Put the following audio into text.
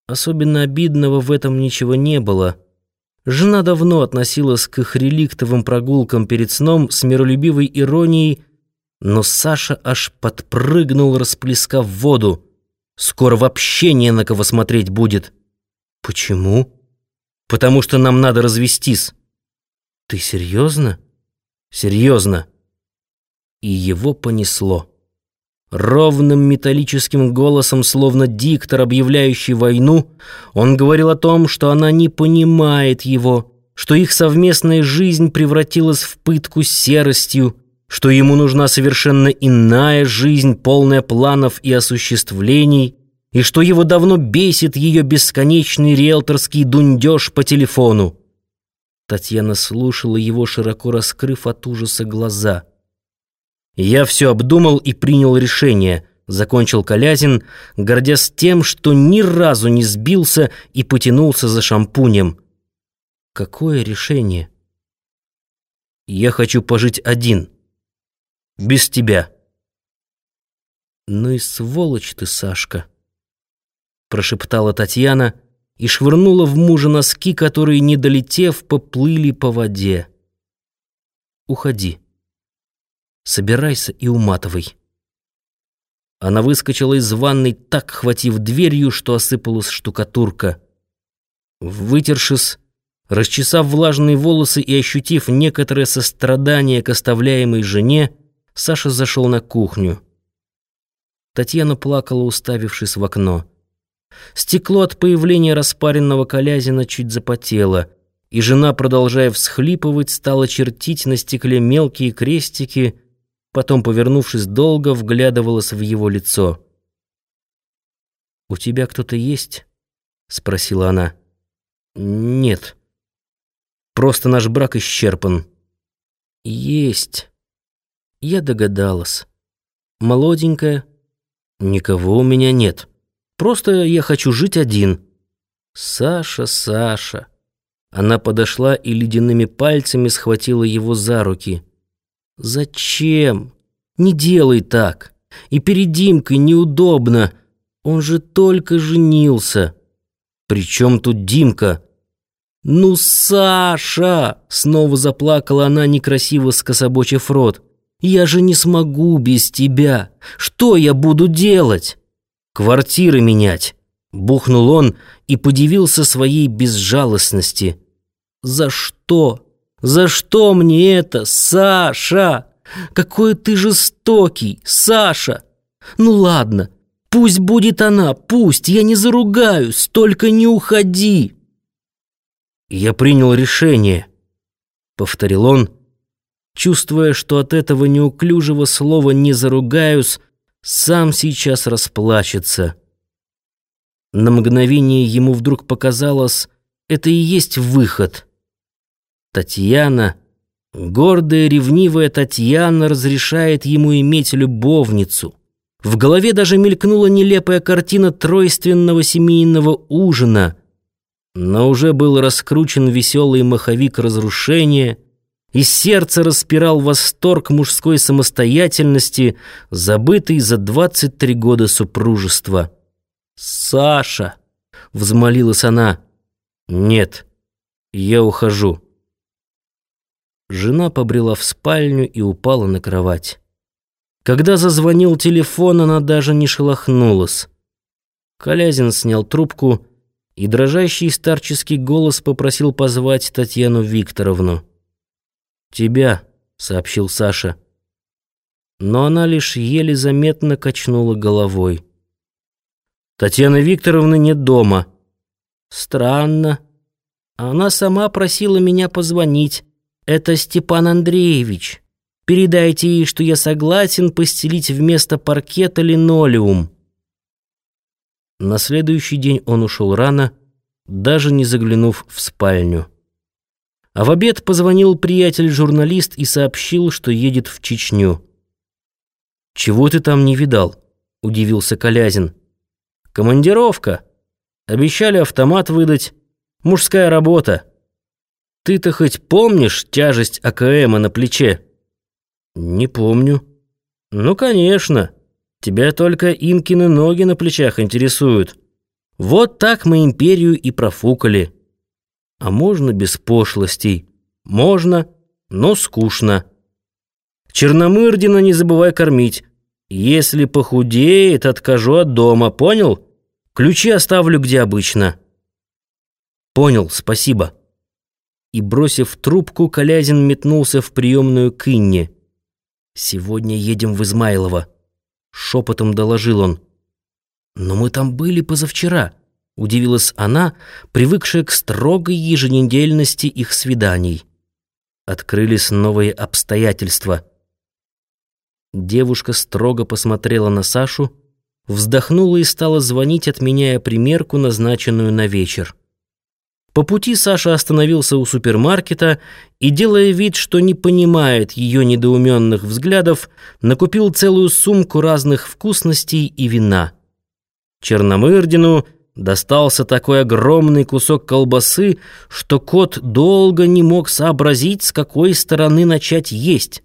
Особенно обидного в этом ничего не было. Жена давно относилась к их реликтовым прогулкам перед сном с миролюбивой иронией, но Саша аж подпрыгнул, расплескав воду. Скоро вообще не на кого смотреть будет. Почему? Потому что нам надо развестись. Ты серьезно? Серьезно. И его понесло. Ровным металлическим голосом, словно диктор, объявляющий войну, он говорил о том, что она не понимает его, что их совместная жизнь превратилась в пытку серостью, что ему нужна совершенно иная жизнь, полная планов и осуществлений, и что его давно бесит ее бесконечный риэлторский дундеж по телефону. Татьяна слушала его, широко раскрыв от ужаса глаза. «Я все обдумал и принял решение», — закончил Колязин, гордясь тем, что ни разу не сбился и потянулся за шампунем. «Какое решение?» «Я хочу пожить один. Без тебя». «Ну и сволочь ты, Сашка», — прошептала Татьяна и швырнула в мужа носки, которые, не долетев, поплыли по воде. «Уходи. Собирайся и уматывай». Она выскочила из ванной, так хватив дверью, что осыпалась штукатурка. Вытершись, расчесав влажные волосы и ощутив некоторое сострадание к оставляемой жене, Саша зашел на кухню. Татьяна плакала, уставившись в окно. Стекло от появления распаренного Колязина чуть запотело, и жена, продолжая всхлипывать, стала чертить на стекле мелкие крестики, потом, повернувшись, долго вглядывалась в его лицо. «У тебя кто-то есть?» — спросила она. «Нет. Просто наш брак исчерпан». «Есть. Я догадалась. Молоденькая?» «Никого у меня нет. Просто я хочу жить один». «Саша, Саша». Она подошла и ледяными пальцами схватила его за руки. «Зачем? Не делай так. И перед Димкой неудобно. Он же только женился». «При чем тут Димка?» «Ну, Саша!» — снова заплакала она, некрасиво скособочив рот. «Я же не смогу без тебя. Что я буду делать?» «Квартиры менять», — бухнул он и подивился своей безжалостности. «За что? За что мне это, Саша? Какой ты жестокий, Саша! Ну ладно, пусть будет она, пусть, я не заругаюсь, только не уходи!» «Я принял решение», — повторил он, чувствуя, что от этого неуклюжего слова «не заругаюсь» сам сейчас расплачется. На мгновение ему вдруг показалось, это и есть выход. Татьяна, гордая, ревнивая Татьяна, разрешает ему иметь любовницу. В голове даже мелькнула нелепая картина тройственного семейного ужина, но уже был раскручен веселый маховик разрушения, и сердце распирал восторг мужской самостоятельности, забытый за 23 года супружества. «Саша!» — взмолилась она. «Нет, я ухожу». Жена побрела в спальню и упала на кровать. Когда зазвонил телефон, она даже не шелохнулась. Колязин снял трубку, и дрожащий старческий голос попросил позвать Татьяну Викторовну. «Тебя», — сообщил Саша. Но она лишь еле заметно качнула головой. «Татьяны Викторовны нет дома». «Странно. Она сама просила меня позвонить. Это Степан Андреевич. Передайте ей, что я согласен постелить вместо паркета линолеум». На следующий день он ушел рано, даже не заглянув в спальню. А в обед позвонил приятель-журналист и сообщил, что едет в Чечню. «Чего ты там не видал?» — удивился Колязин. «Командировка. Обещали автомат выдать. Мужская работа. Ты-то хоть помнишь тяжесть АКМа на плече?» «Не помню». «Ну, конечно. Тебя только Инкины ноги на плечах интересуют. Вот так мы империю и профукали. А можно без пошлостей? Можно, но скучно. Черномырдина не забывай кормить. Если похудеет, откажу от дома, понял? Ключи оставлю где обычно. Понял, спасибо. И, бросив трубку, Колязин метнулся в приемную к Инне. «Сегодня едем в Измайлово», — шепотом доложил он. «Но мы там были позавчера», — удивилась она, привыкшая к строгой еженедельности их свиданий. Открылись новые обстоятельства. Девушка строго посмотрела на Сашу, вздохнула и стала звонить, отменяя примерку, назначенную на вечер. По пути Саша остановился у супермаркета и, делая вид, что не понимает ее недоуменных взглядов, накупил целую сумку разных вкусностей и вина. Черномырдину достался такой огромный кусок колбасы, что кот долго не мог сообразить, с какой стороны начать есть.